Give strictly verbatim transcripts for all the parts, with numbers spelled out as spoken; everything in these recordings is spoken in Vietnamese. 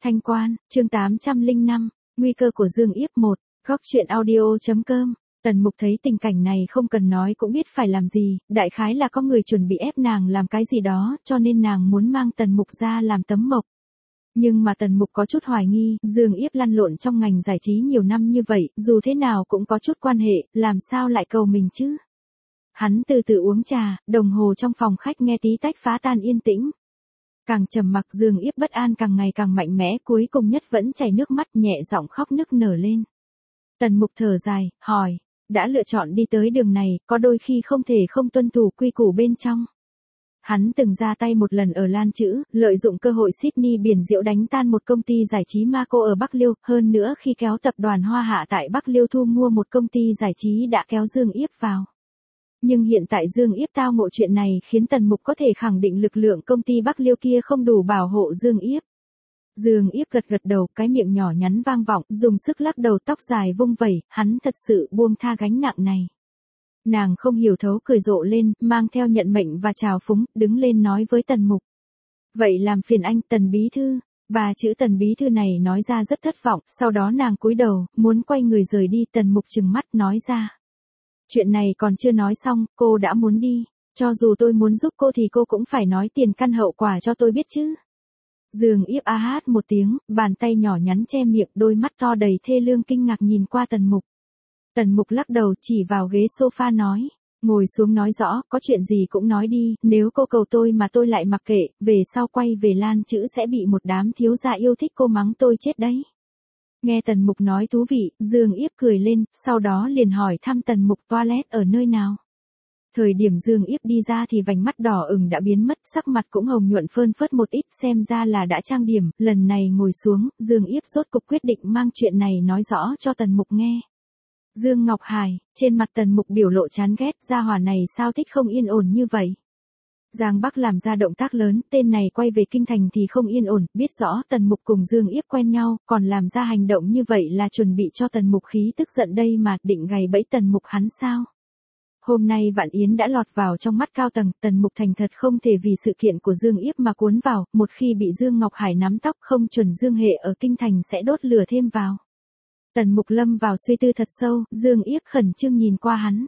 Thanh Quan, chương tám trăm lẻ năm, nguy cơ của Dương Yếp một, góc truyện audio chấm com. Tần Mục thấy tình cảnh này không cần nói cũng biết phải làm gì, đại khái là có người chuẩn bị ép nàng làm cái gì đó, cho nên nàng muốn mang Tần Mục ra làm tấm mộc. Nhưng mà Tần Mục có chút hoài nghi, Dương Yếp lăn lộn trong ngành giải trí nhiều năm như vậy, dù thế nào cũng có chút quan hệ, làm sao lại cầu mình chứ? Hắn từ từ uống trà, đồng hồ trong phòng khách nghe tí tách phá tan yên tĩnh. Càng trầm mặc Dương Yếp bất an càng ngày càng mạnh mẽ, cuối cùng nhất vẫn chảy nước mắt, nhẹ giọng khóc nức nở lên. Tần Mục thở dài, hỏi, đã lựa chọn đi tới đường này, có đôi khi không thể không tuân thủ quy củ bên trong. Hắn từng ra tay một lần ở Lan Chữ, lợi dụng cơ hội Sydney biển diệu đánh tan một công ty giải trí Marco ở Bắc Liêu, hơn nữa khi kéo tập đoàn Hoa Hạ tại Bắc Liêu thu mua một công ty giải trí đã kéo Dương Yếp vào. Nhưng hiện tại Dương Yếp tao ngộ chuyện này khiến Tần Mục có thể khẳng định lực lượng công ty Bắc Liêu kia không đủ bảo hộ Dương Yếp. Dương Yếp gật gật đầu, cái miệng nhỏ nhắn vang vọng, dùng sức lắc đầu, tóc dài vung vẩy, hắn thật sự buông tha gánh nặng này. Nàng không hiểu thấu cười rộ lên, mang theo nhận mệnh và trào phúng, đứng lên nói với Tần Mục. Vậy làm phiền anh, Tần bí thư. Và chữ Tần bí thư này nói ra rất thất vọng, sau đó nàng cúi đầu, muốn quay người rời đi. Tần Mục trừng mắt nói ra. Chuyện này còn chưa nói xong, cô đã muốn đi. Cho dù tôi muốn giúp cô thì cô cũng phải nói tiền căn hậu quả cho tôi biết chứ. Dương Yếp a hát một tiếng, bàn tay nhỏ nhắn che miệng, đôi mắt to đầy thê lương kinh ngạc nhìn qua Tần Mục. Tần Mục lắc đầu chỉ vào ghế sofa nói, ngồi xuống nói rõ, có chuyện gì cũng nói đi, nếu cô cầu tôi mà tôi lại mặc kệ, về sau quay về Lan Chữ sẽ bị một đám thiếu gia yêu thích cô mắng tôi chết đấy. Nghe Tần Mục nói thú vị, Dương Yếp cười lên, sau đó liền hỏi thăm Tần Mục toilet ở nơi nào. Thời điểm Dương Yếp đi ra thì vành mắt đỏ ửng đã biến mất, sắc mặt cũng hồng nhuận phơn phớt một ít, xem ra là đã trang điểm. Lần này ngồi xuống, Dương Yếp rốt cục quyết định mang chuyện này nói rõ cho Tần Mục nghe. Dương Ngọc Hải, trên mặt Tần Mục biểu lộ chán ghét, gia hỏa này sao thích không yên ổn như vậy. Giang Bắc làm ra động tác lớn, tên này quay về kinh thành thì không yên ổn, biết rõ Tần Mục cùng Dương Yếp quen nhau, còn làm ra hành động như vậy là chuẩn bị cho Tần Mục khí tức giận đây mà, định gài bẫy Tần Mục hắn sao. Hôm nay Vạn Yến đã lọt vào trong mắt cao tầng, Tần Mục thành thật không thể vì sự kiện của Dương Yếp mà cuốn vào, một khi bị Dương Ngọc Hải nắm tóc không chuẩn Dương Hệ ở kinh thành sẽ đốt lửa thêm vào. Tần Mục lâm vào suy tư thật sâu, Dương Yếp khẩn trương nhìn qua hắn.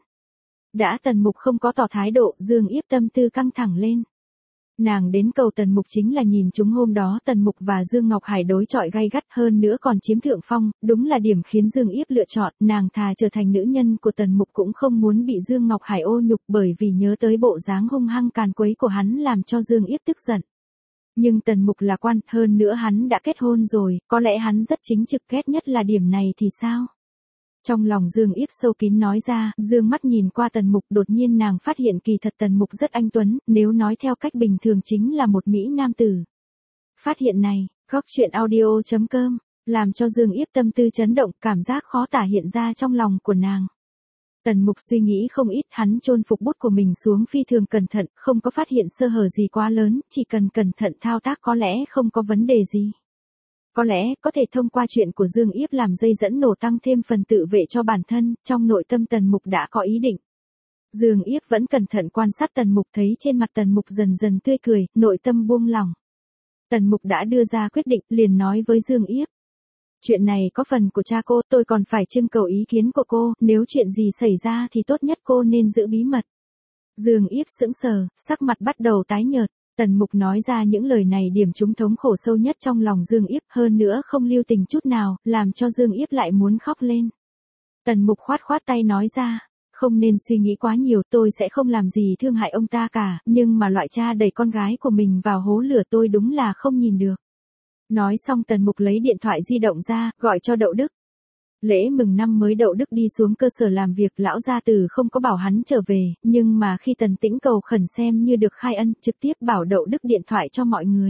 Đã Tần Mục không có tỏ thái độ, Dương Yếp tâm tư căng thẳng lên. Nàng đến cầu Tần Mục chính là nhìn chúng hôm đó Tần Mục và Dương Ngọc Hải đối chọi gay gắt, hơn nữa còn chiếm thượng phong, đúng là điểm khiến Dương Yếp lựa chọn, nàng thà trở thành nữ nhân của Tần Mục cũng không muốn bị Dương Ngọc Hải ô nhục, bởi vì nhớ tới bộ dáng hung hăng càn quấy của hắn làm cho Dương Yếp tức giận. Nhưng Tần Mục là quan, hơn nữa hắn đã kết hôn rồi, có lẽ hắn rất chính trực, ghét nhất là điểm này thì sao? Trong lòng Dương Yếp sâu kín nói ra, dương mắt nhìn qua Tần Mục, đột nhiên nàng phát hiện kỳ thật Tần Mục rất anh tuấn, nếu nói theo cách bình thường chính là một mỹ nam tử. Phát hiện này, góc truyện audio chấm com, làm cho Dương Yếp tâm tư chấn động, cảm giác khó tả hiện ra trong lòng của nàng. Tần Mục suy nghĩ không ít, hắn chôn phục bút của mình xuống phi thường cẩn thận, không có phát hiện sơ hở gì quá lớn, chỉ cần cẩn thận thao tác có lẽ không có vấn đề gì. Có lẽ, có thể thông qua chuyện của Dương Yếp làm dây dẫn nổ tăng thêm phần tự vệ cho bản thân, trong nội tâm Tần Mục đã có ý định. Dương Yếp vẫn cẩn thận quan sát Tần Mục, thấy trên mặt Tần Mục dần dần tươi cười, nội tâm buông lỏng. Tần Mục đã đưa ra quyết định, liền nói với Dương Yếp. Chuyện này có phần của cha cô, tôi còn phải trưng cầu ý kiến của cô, nếu chuyện gì xảy ra thì tốt nhất cô nên giữ bí mật. Dương Yếp sững sờ, sắc mặt bắt đầu tái nhợt. Tần Mục nói ra những lời này điểm trúng thống khổ sâu nhất trong lòng Dương Yếp, hơn nữa không lưu tình chút nào, làm cho Dương Yếp lại muốn khóc lên. Tần Mục khoát khoát tay nói ra, không nên suy nghĩ quá nhiều, tôi sẽ không làm gì thương hại ông ta cả, nhưng mà loại cha đẩy con gái của mình vào hố lửa tôi đúng là không nhìn được. Nói xong Tần Mục lấy điện thoại di động ra, gọi cho Đậu Đức. Lễ mừng năm mới Đậu Đức đi xuống cơ sở làm việc, lão gia tử không có bảo hắn trở về, nhưng mà khi Tần Tĩnh cầu khẩn xem như được khai ân, trực tiếp bảo Đậu Đức điện thoại cho mọi người.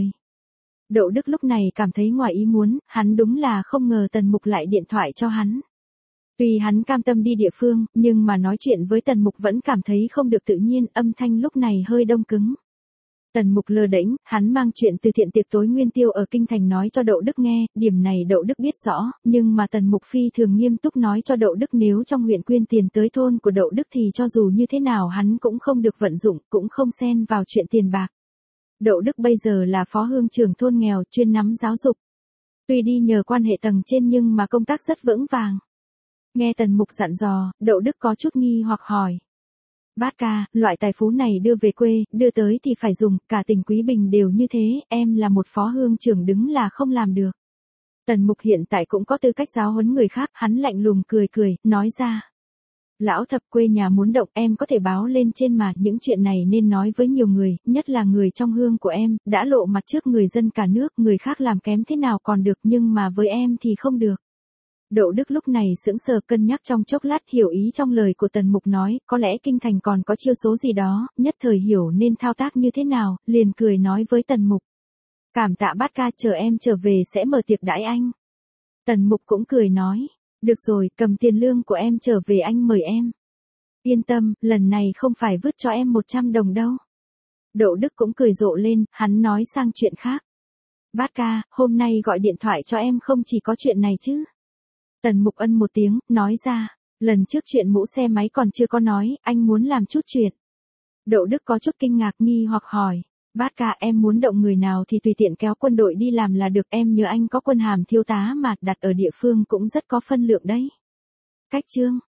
Đậu Đức lúc này cảm thấy ngoài ý muốn, hắn đúng là không ngờ Tần Mục lại điện thoại cho hắn. Tuy hắn cam tâm đi địa phương, nhưng mà nói chuyện với Tần Mục vẫn cảm thấy không được tự nhiên, âm thanh lúc này hơi đông cứng. Tần Mục lơ đễnh, hắn mang chuyện từ thiện tiệc tối nguyên tiêu ở kinh thành nói cho Đậu Đức nghe, điểm này Đậu Đức biết rõ, nhưng mà Tần Mục phi thường nghiêm túc nói cho Đậu Đức nếu trong huyện quyên tiền tới thôn của Đậu Đức thì cho dù như thế nào hắn cũng không được vận dụng, cũng không xen vào chuyện tiền bạc. Đậu Đức bây giờ là phó hương trưởng thôn nghèo, chuyên nắm giáo dục. Tuy đi nhờ quan hệ tầng trên nhưng mà công tác rất vững vàng. Nghe Tần Mục dặn dò, Đậu Đức có chút nghi hoặc hỏi. Bát ca, loại tài phú này đưa về quê, đưa tới thì phải dùng, cả tỉnh Quý Bình đều như thế, em là một phó hương trưởng đứng là không làm được. Tần Mục hiện tại cũng có tư cách giáo huấn người khác, hắn lạnh lùng cười cười, nói ra. Lão thập, quê nhà muốn động, em có thể báo lên trên mà, những chuyện này nên nói với nhiều người, nhất là người trong hương của em, đã lộ mặt trước người dân cả nước, người khác làm kém thế nào còn được nhưng mà với em thì không được. Đậu Đức lúc này sững sờ cân nhắc trong chốc lát, hiểu ý trong lời của Tần Mục nói, có lẽ kinh thành còn có chiêu số gì đó, nhất thời hiểu nên thao tác như thế nào, liền cười nói với Tần Mục. Cảm tạ bát ca, chờ em trở về sẽ mở tiệc đãi anh. Tần Mục cũng cười nói, được rồi, cầm tiền lương của em trở về anh mời em. Yên tâm, lần này không phải vứt cho em một trăm đồng đâu. Đậu Đức cũng cười rộ lên, hắn nói sang chuyện khác. Bát ca, hôm nay gọi điện thoại cho em không chỉ có chuyện này chứ. Tần Mục ân một tiếng, nói ra, lần trước chuyện mũ xe máy còn chưa có nói, anh muốn làm chút chuyện. Đậu Đức có chút kinh ngạc nghi hoặc hỏi, bát ca em muốn động người nào thì tùy tiện kéo quân đội đi làm là được, em nhớ anh có quân hàm thiếu tá mà đặt ở địa phương cũng rất có phân lượng đấy. Cách chương